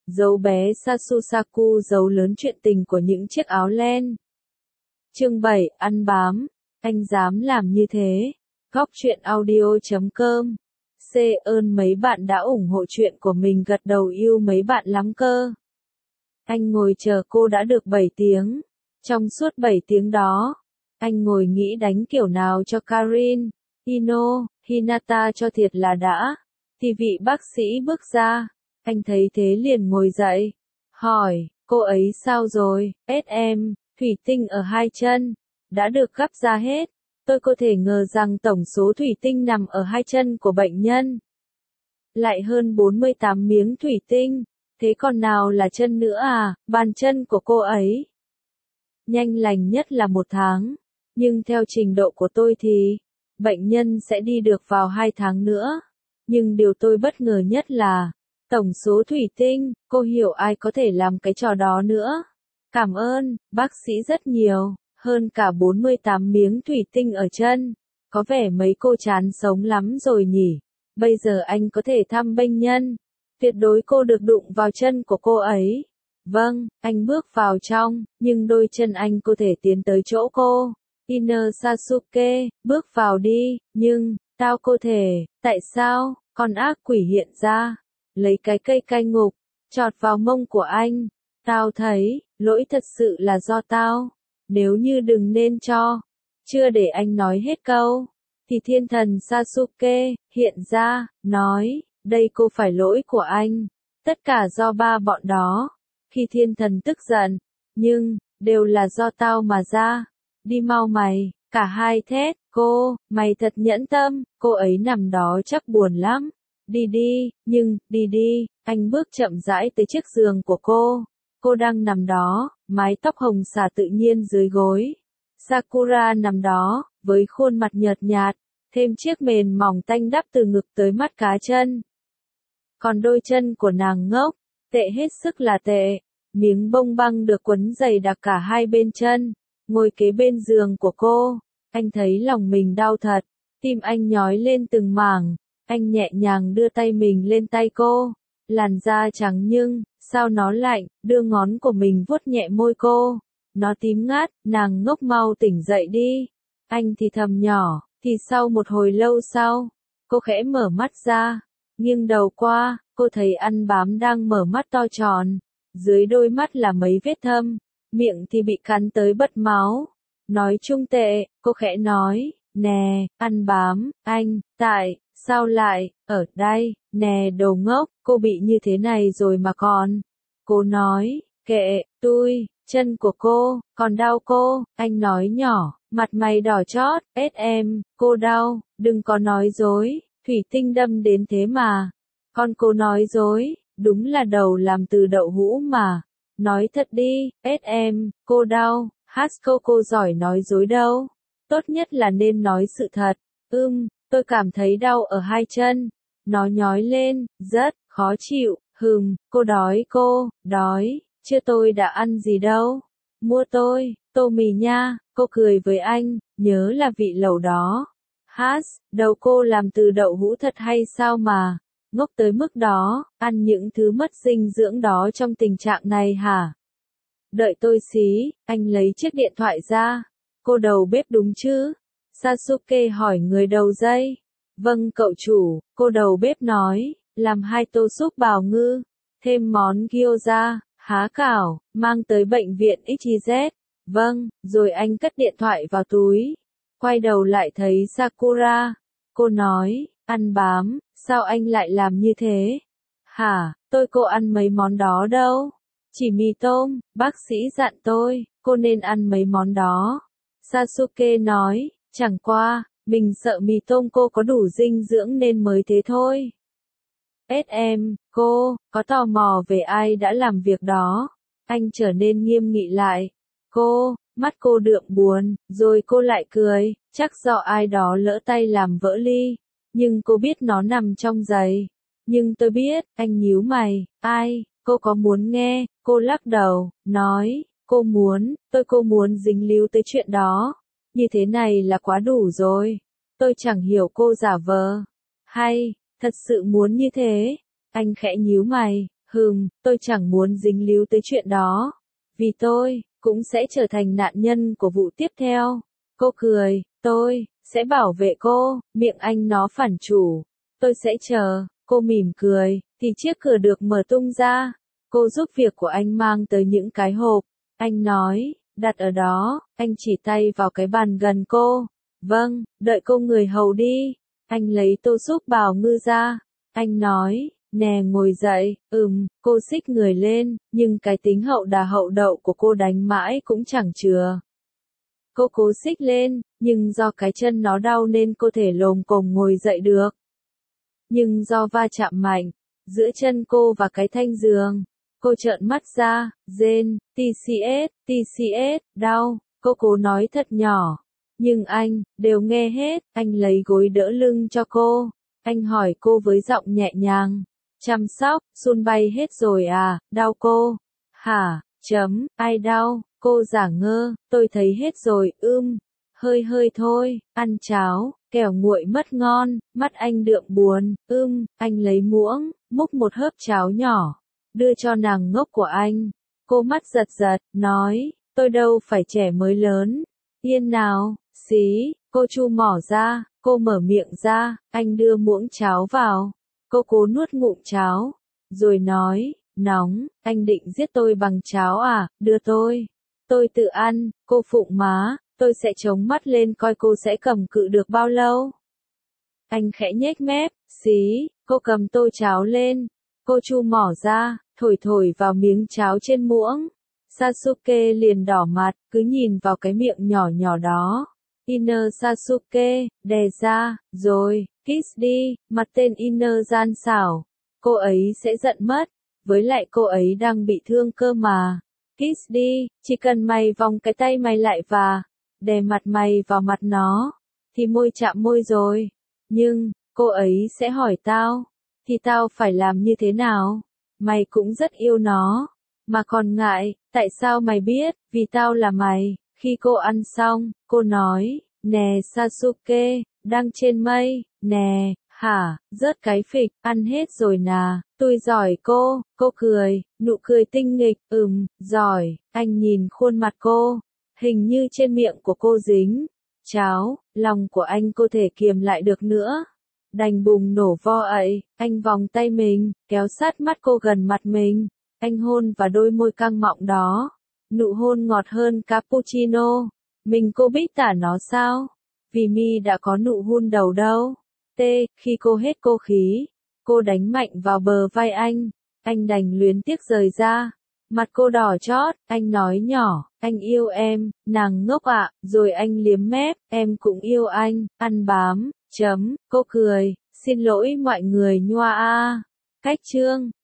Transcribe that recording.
Dấu bé Sasusaku giấu lớn chuyện tình của những chiếc áo len. Chương 7, ăn bám. Anh dám làm như thế. Góc truyện audio.com. Ơn mấy bạn đã ủng hộ chuyện của mình, gật đầu yêu mấy bạn lắm cơ. Anh ngồi chờ cô đã được 7 tiếng. Trong suốt 7 tiếng đó, anh ngồi nghĩ đánh kiểu nào cho Karin, Hinata cho thiệt là đã. Thì vị bác sĩ bước ra, anh thấy thế liền ngồi dậy, hỏi, cô ấy sao rồi? Em, thủy tinh ở 2 chân, đã được gắp ra hết. Tôi có thể ngờ rằng tổng số thủy tinh nằm ở 2 chân của bệnh nhân lại hơn 48 miếng thủy tinh, thế còn nào là chân nữa à? Bàn chân của cô ấy nhanh lành nhất là 1 tháng, nhưng theo trình độ của tôi thì bệnh nhân sẽ đi được vào 2 tháng nữa. Nhưng điều tôi bất ngờ nhất là tổng số thủy tinh, cô hiểu ai có thể làm cái trò đó nữa. Cảm ơn, bác sĩ rất nhiều, hơn cả 48 miếng thủy tinh ở chân. Có vẻ mấy cô chán sống lắm rồi nhỉ. Bây giờ anh có thể thăm bệnh nhân. Tuyệt đối cô được đụng vào chân của cô ấy. Vâng, anh bước vào trong, nhưng đôi chân anh có thể tiến tới chỗ cô. Sasuke, bước vào đi, nhưng, tao có thể, tại sao? Con ác quỷ hiện ra, lấy cái cây cay ngục, chọt vào mông của anh. Tao thấy, lỗi thật sự là do tao. Nếu như đừng nên cho. Chưa để anh nói hết câu, thì thiên thần Sasuke hiện ra, nói, đây cô phải lỗi của anh. Tất cả do ba bọn đó. Khi thiên thần tức giận, nhưng, đều là do tao mà ra. Đi mau mày, cả hai thét, cô, mày thật nhẫn tâm, cô ấy nằm đó chắc buồn lắm. Đi đi, nhưng, đi đi, anh bước chậm rãi tới chiếc giường của cô. Cô đang nằm đó, mái tóc hồng xả tự nhiên dưới gối. Sakura nằm đó, với khuôn mặt nhợt nhạt, thêm chiếc mền mỏng tanh đắp từ ngực tới mắt cá chân. Còn đôi chân của nàng ngốc, tệ hết sức là tệ. Miếng bông băng được quấn dày đặc cả hai bên chân. Ngồi kế bên giường của cô, anh thấy lòng mình đau thật, tim anh nhói lên từng mảng. Anh nhẹ nhàng đưa tay mình lên tay cô, làn da trắng nhưng, sao nó lạnh, đưa ngón của mình vuốt nhẹ môi cô. Nó tím ngắt, nàng ngốc mau tỉnh dậy đi. Anh thì thầm nhỏ, thì sau một hồi lâu sau, cô khẽ mở mắt ra, nghiêng đầu qua, cô thấy ăn bám đang mở mắt to tròn. Dưới đôi mắt là mấy vết thâm, miệng thì bị cắn tới bật máu. Nói chung tệ, cô khẽ nói, nè, ăn bám, anh, sao lại, ở đây, nè đồ ngốc, cô bị như thế này rồi mà còn. Cô nói, kệ, tôi, chân của cô, còn đau cô, anh nói nhỏ, mặt mày đỏ chót, em, cô đau, đừng có nói dối, thủy tinh đâm đến thế mà. Con cô nói dối, đúng là đầu làm từ đậu hũ mà. Nói thật đi, em, cô đau, cô giỏi nói dối đâu. Tốt nhất là nên nói sự thật. Tôi cảm thấy đau ở 2 chân. Nó nhói lên, rất khó chịu. Cô đói đói, chưa tôi đã ăn gì đâu. Mua tôi, tô mì nha, cô cười với anh, nhớ là vị lẩu đó. Đầu cô làm từ đậu hũ thật hay sao mà, ngốc tới mức đó, ăn những thứ mất dinh dưỡng đó trong tình trạng này hả? Đợi tôi xí, anh lấy chiếc điện thoại ra. Cô đầu bếp đúng chứ? Sasuke hỏi người đầu dây. Vâng cậu chủ, cô đầu bếp nói, làm 2 tô súp bào ngư, thêm món gyoza, há cảo, mang tới bệnh viện XYZ. Vâng, rồi anh cất điện thoại vào túi. Quay đầu lại thấy Sakura. Cô nói, ăn bám, sao anh lại làm như thế? Hả, cô ăn mấy món đó đâu. Chỉ mì tôm, bác sĩ dặn tôi, cô nên ăn mấy món đó. Sasuke nói, chẳng qua, mình sợ mì tôm cô có đủ dinh dưỡng nên mới thế thôi. Em, cô, có tò mò về ai đã làm việc đó? Anh trở nên nghiêm nghị lại. Mắt cô đượm buồn, rồi cô lại cười, chắc do ai đó lỡ tay làm vỡ ly. Nhưng cô biết nó nằm trong giày. Nhưng tôi biết, anh nhíu mày, ai, cô có muốn nghe? Cô lắc đầu, nói, cô muốn dính líu tới chuyện đó. Như thế này là quá đủ rồi. Tôi chẳng hiểu cô giả vờ. Hay, thật sự muốn như thế. Anh khẽ nhíu mày, Tôi chẳng muốn dính líu tới chuyện đó. Vì tôi, cũng sẽ trở thành nạn nhân của vụ tiếp theo. Cô cười, tôi, sẽ bảo vệ cô, miệng anh nó phản chủ. Tôi sẽ chờ, cô mỉm cười, thì chiếc cửa được mở tung ra. Cô giúp việc của anh mang tới những cái hộp. Anh nói, đặt ở đó, anh chỉ tay vào cái bàn gần cô. Vâng, đợi cô người hầu đi. Anh lấy tô súp bào ngư ra. Anh nói, nè ngồi dậy, cô xích người lên, nhưng cái tính hậu đà hậu đậu của cô đánh mãi cũng chẳng chừa. Cô cố xích lên, nhưng do cái chân nó đau nên cô thể lồm cồm ngồi dậy được. Nhưng do va chạm mạnh, giữa chân cô và cái thanh giường, cô trợn mắt ra, rên, TCS, đau, cô cố nói thật nhỏ. Nhưng anh, đều nghe hết, anh lấy gối đỡ lưng cho cô. Anh hỏi cô với giọng nhẹ nhàng. Chăm sóc, sun bay hết rồi à, đau cô. Hả, ai đau, cô giả ngơ, tôi thấy hết rồi, hơi hơi thôi, ăn cháo, kẻo nguội mất ngon, mắt anh đượm buồn, anh lấy muỗng, múc một hớp cháo nhỏ, đưa cho nàng ngốc của anh. Cô mắt giật giật, nói, tôi đâu phải trẻ mới lớn. Yên nào, xí, cô chu mỏ ra, cô mở miệng ra, anh đưa muỗng cháo vào. Cô cố nuốt ngụm cháo, rồi nói, nóng, anh định giết tôi bằng cháo à, đưa tôi. Tôi tự ăn, cô phụng má, tôi sẽ chống mắt lên coi cô sẽ cầm cự được bao lâu. Anh khẽ nhếch mép, xí, cô cầm tô cháo lên. Cô chu mỏ ra, thổi thổi vào miếng cháo trên muỗng. Sasuke liền đỏ mặt, cứ nhìn vào cái miệng nhỏ nhỏ đó. Inner Sasuke, đè ra, rồi, kiss đi, mặt tên Inner gian xảo. Cô ấy sẽ giận mất, với lại cô ấy đang bị thương cơ mà. Kiss đi, chỉ cần mày vòng cái tay mày lại và đè mặt mày vào mặt nó, thì môi chạm môi rồi. Nhưng, cô ấy sẽ hỏi tao, thì tao phải làm như thế nào? Mày cũng rất yêu nó, mà còn ngại, tại sao mày biết, vì tao là mày. Khi cô ăn xong, cô nói, nè Sasuke, đang trên mây, nè, hả, rớt cái phịch, ăn hết rồi nà, tôi giỏi cô cười, nụ cười tinh nghịch, giỏi, anh nhìn khuôn mặt cô, hình như trên miệng của cô dính cháo, lòng của anh cô thể kiềm lại được nữa. Đành bùng nổ vo ậy, anh vòng tay mình, kéo sát mắt cô gần mặt mình, anh hôn vào đôi môi căng mọng đó. Nụ hôn ngọt hơn cappuccino. Mình cô biết tả nó sao? Vì mi đã có nụ hôn đầu đâu. Khi cô hết cô khí, cô đánh mạnh vào bờ vai anh đành luyến tiếc rời ra. Mặt cô đỏ chót, anh nói nhỏ, anh yêu em, nàng ngốc ạ, rồi anh liếm mép, em cũng yêu anh, ăn bám, cô cười, xin lỗi mọi người nhoa a. Cách chương